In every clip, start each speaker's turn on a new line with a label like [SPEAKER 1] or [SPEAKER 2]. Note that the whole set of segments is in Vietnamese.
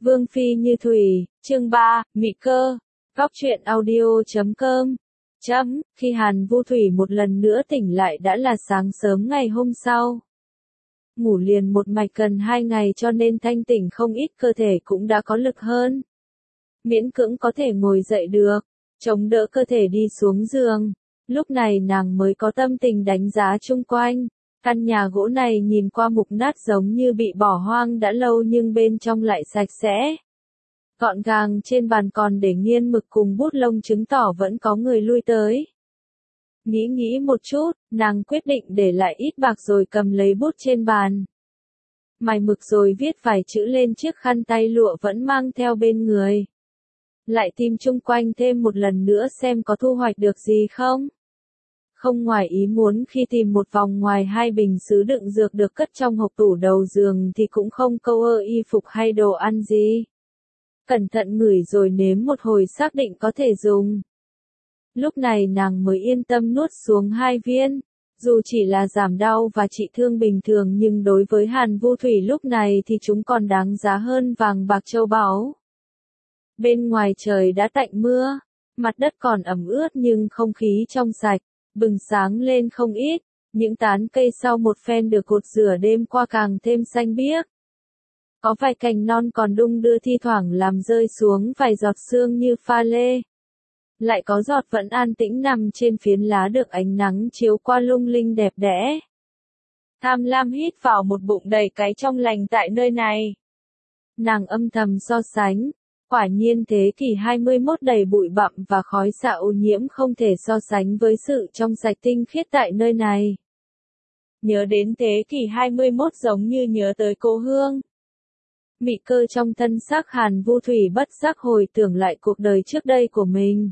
[SPEAKER 1] Vương phi như thủy, chương 3, Mị cơ. Góc truyện audio.com. Khi Hàn Vu Thủy một lần nữa tỉnh lại đã là sáng sớm ngày hôm sau. Ngủ liền một mạch cần 2 ngày cho nên thanh tỉnh không ít, cơ thể cũng đã có lực hơn. Miễn cưỡng có thể ngồi dậy được, chống đỡ cơ thể đi xuống giường. Lúc này nàng mới có tâm tình đánh giá chung quanh. Căn nhà gỗ này nhìn qua mục nát giống như bị bỏ hoang đã lâu nhưng bên trong lại sạch sẽ. Gọn gàng, trên bàn còn để nghiên mực cùng bút lông chứng tỏ vẫn có người lui tới. Nghĩ một chút, nàng quyết định để lại ít bạc rồi cầm lấy bút trên bàn. Mài mực rồi viết vài chữ lên chiếc khăn tay lụa vẫn mang theo bên người. Lại tìm chung quanh thêm một lần nữa xem có thu hoạch được gì không. Không ngoài ý muốn khi tìm một vòng, ngoài 2 bình sứ đựng dược được cất trong hộc tủ đầu giường thì cũng không câu y phục hay đồ ăn gì. Cẩn thận ngửi rồi nếm một hồi xác định có thể dùng. Lúc này nàng mới yên tâm nuốt xuống 2 viên. Dù chỉ là giảm đau và trị thương bình thường nhưng đối với Hàn Vu Thủy lúc này thì chúng còn đáng giá hơn vàng bạc châu báu. Bên ngoài trời đã tạnh mưa, mặt đất còn ẩm ướt nhưng không khí trong sạch, bừng sáng lên không ít. Những tán cây sau một phen được cột rửa đêm qua càng thêm xanh biếc. Có vài cành non còn đung đưa thi thoảng làm rơi xuống vài giọt sương như pha lê. Lại có giọt vẫn an tĩnh nằm trên phiến lá được ánh nắng chiếu qua lung linh đẹp đẽ. Tham lam hít vào một bụng đầy cái trong lành tại nơi này. Nàng âm thầm so sánh. Quả nhiên thế kỷ 21 đầy bụi bặm và khói xạ ô nhiễm không thể so sánh với sự trong sạch tinh khiết tại nơi này. Nhớ đến thế kỷ 21 giống như nhớ tới cố hương. Mị cơ trong thân xác Hàn Vu Thủy bất giác hồi tưởng lại cuộc đời trước đây của mình.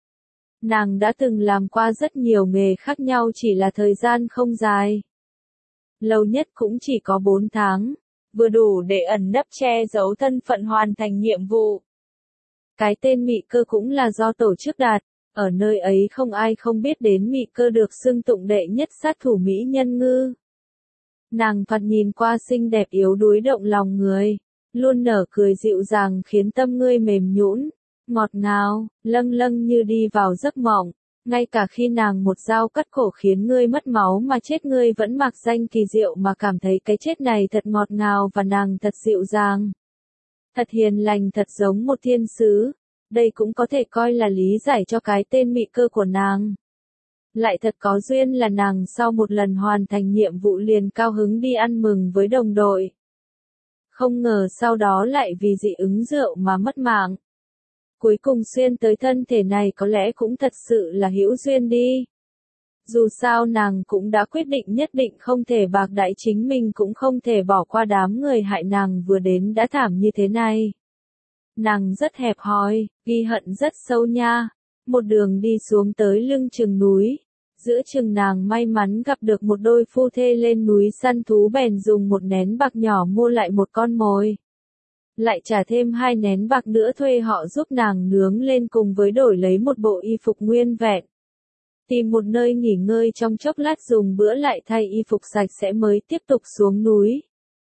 [SPEAKER 1] Nàng đã từng làm qua rất nhiều nghề khác nhau, chỉ là thời gian không dài. Lâu nhất cũng chỉ có 4 tháng, vừa đủ để ẩn nấp che giấu thân phận hoàn thành nhiệm vụ. Cái tên Mị cơ cũng là do tổ chức đặt, ở nơi ấy không ai không biết đến Mị cơ được xưng tụng đệ nhất sát thủ mỹ nhân ngư. Nàng thoạt nhìn qua xinh đẹp yếu đuối động lòng người, luôn nở cười dịu dàng khiến tâm ngươi mềm nhũn, ngọt ngào, lâng lâng như đi vào giấc mộng. Ngay cả khi nàng một dao cắt cổ khiến ngươi mất máu mà chết, ngươi vẫn mặc danh kỳ diệu mà cảm thấy cái chết này thật ngọt ngào và nàng thật dịu dàng. Thật hiền lành, thật giống một thiên sứ. Đây cũng có thể coi là lý giải cho cái tên Mị cơ của nàng. Lại thật có duyên là nàng sau một lần hoàn thành nhiệm vụ liền cao hứng đi ăn mừng với đồng đội. Không ngờ sau đó lại vì dị ứng rượu mà mất mạng. Cuối cùng xuyên tới thân thể này có lẽ cũng thật sự là hữu duyên đi. Dù sao nàng cũng đã quyết định nhất định không thể bạc đãi chính mình, cũng không thể bỏ qua đám người hại nàng vừa đến đã thảm như thế này. Nàng rất hẹp hòi, ghi hận rất sâu nha. Một đường đi xuống tới lưng chừng núi. Giữa chừng nàng may mắn gặp được một đôi phu thê lên núi săn thú, bèn dùng 1 nén bạc nhỏ mua lại một con mồi. Lại trả thêm 2 nén bạc nữa thuê họ giúp nàng nướng lên cùng với đổi lấy một bộ y phục nguyên vẹn. Tìm một nơi nghỉ ngơi trong chốc lát dùng bữa lại thay y phục sạch sẽ mới tiếp tục xuống núi.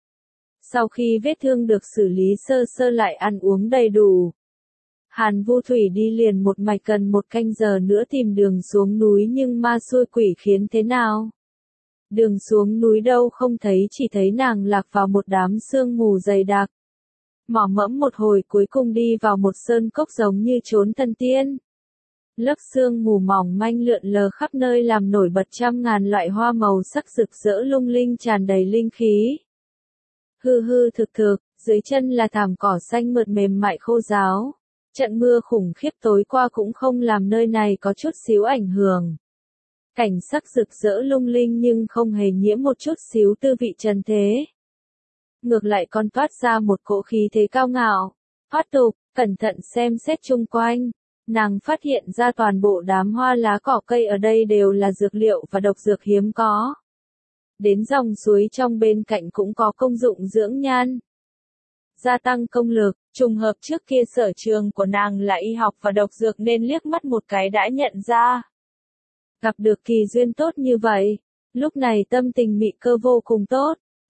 [SPEAKER 1] Sau khi vết thương được xử lý sơ sơ lại ăn uống đầy đủ. Hàn Vu Thủy đi liền một mạch cần 1 canh giờ nữa tìm đường xuống núi, nhưng ma xui quỷ khiến thế nào? Đường xuống núi đâu không thấy, chỉ thấy nàng lạc vào một đám sương mù dày đặc. Mò mẫm một hồi cuối cùng đi vào một sơn cốc giống như chốn thần tiên. Lớp sương mù mỏng manh lượn lờ khắp nơi làm nổi bật trăm ngàn loại hoa màu sắc rực rỡ lung linh tràn đầy linh khí. Hư thực, dưới chân là thảm cỏ xanh mượt mềm mại khô ráo. Trận mưa khủng khiếp tối qua cũng không làm nơi này có chút xíu ảnh hưởng. Cảnh sắc rực rỡ lung linh nhưng không hề nhiễm một chút xíu tư vị trần thế. Ngược lại còn toát ra một cỗ khí thế cao ngạo, thoát tục. Cẩn thận xem xét chung quanh, nàng phát hiện ra toàn bộ đám hoa lá cỏ cây ở đây đều là dược liệu và độc dược hiếm có. Đến dòng suối trong bên cạnh cũng có công dụng dưỡng nhan, gia tăng công lực. Trùng hợp trước kia sở trường của nàng là y học và độc dược nên liếc mắt một cái đã nhận ra. Gặp được kỳ duyên tốt như vậy, lúc này tâm tình Mị cơ vô cùng tốt.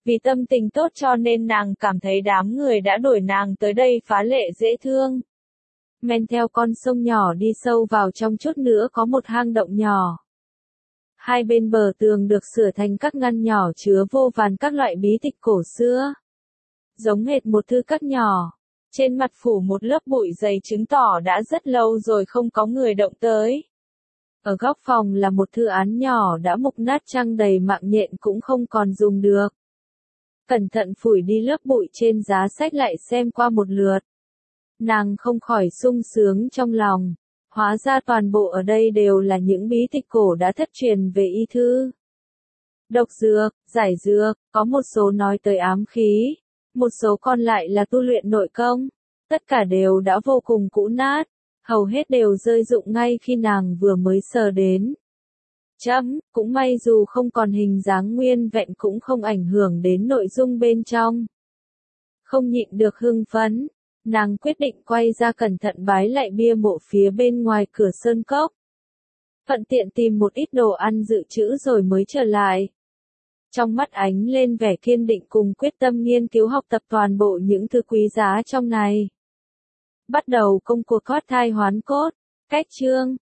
[SPEAKER 1] Vì tâm tình tốt cho nên nàng cảm thấy đám người đã đuổi nàng tới đây phá lệ dễ thương. Men theo con sông nhỏ đi sâu vào trong chút nữa có một hang động nhỏ. Hai bên bờ tường được sửa thành các ngăn nhỏ chứa vô vàn các loại bí tịch cổ xưa. Giống hệt một thư các nhỏ. Trên mặt phủ một lớp bụi dày chứng tỏ đã rất lâu rồi không có người động tới. Ở góc phòng là một thư án nhỏ đã mục nát trăng đầy mạng nhện cũng không còn dùng được. Cẩn thận phủi đi lớp bụi trên giá sách lại xem qua một lượt. Nàng không khỏi sung sướng trong lòng. Hóa ra toàn bộ ở đây đều là những bí tịch cổ đã thất truyền về y thư. Độc dược, giải dược, có một số nói tới ám khí, một số còn lại là tu luyện nội công. Tất cả đều đã vô cùng cũ nát, hầu hết đều rơi rụng ngay khi nàng vừa mới sờ đến. Cũng may dù không còn hình dáng nguyên vẹn cũng không ảnh hưởng đến nội dung bên trong. Không nhịn được hưng phấn, nàng quyết định quay ra cẩn thận bái lại bia mộ phía bên ngoài cửa sơn cốc. Thuận tiện tìm một ít đồ ăn dự trữ rồi mới trở lại. Trong mắt ánh lên vẻ kiên định cùng quyết tâm nghiên cứu học tập toàn bộ những thứ quý giá trong này. Bắt đầu công cuộc thoát thai hoán cốt. Cách chương